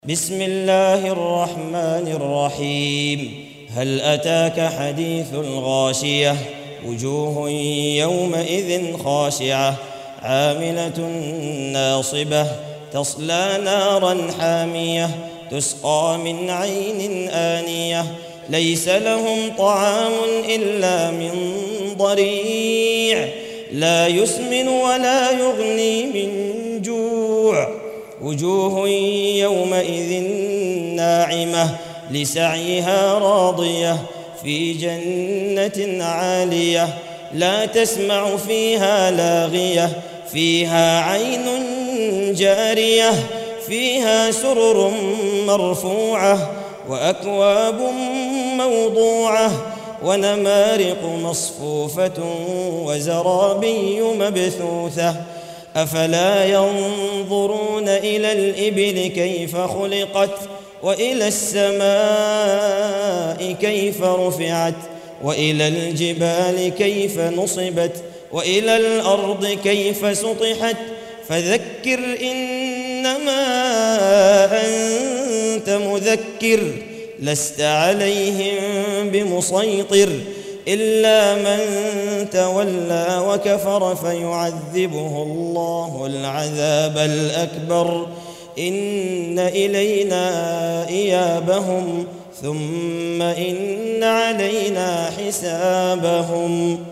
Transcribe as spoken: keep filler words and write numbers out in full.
بسم الله الرحمن الرحيم. هل أتاك حديث الغاشية؟ وجوه يومئذ خاشعة عاملة ناصبة تصلى نارا حامية تسقى من عين آنية ليس لهم طعام إلا من ضريع لا يسمن ولا يغني من جوع. وجوه يومئذ ناعمة لسعيها راضية في جنة عالية لا تسمع فيها لاغية فيها عين جارية فيها سرر مرفوعة وأكواب موضوعة ونمارق مصفوفة وزرابي مبثوثة. أفلا ينظرون إلى الإبل كيف خلقت وإلى السماء كيف رفعت وإلى الجبال كيف نصبت وإلى الأرض كيف سطحت فذكر إنما أنت مذكر لست عليهم بمسيطر إلا من تولى وكفر فيعذبه الله العذاب الأكبر إن إلينا إيابهم ثم إن علينا حسابهم.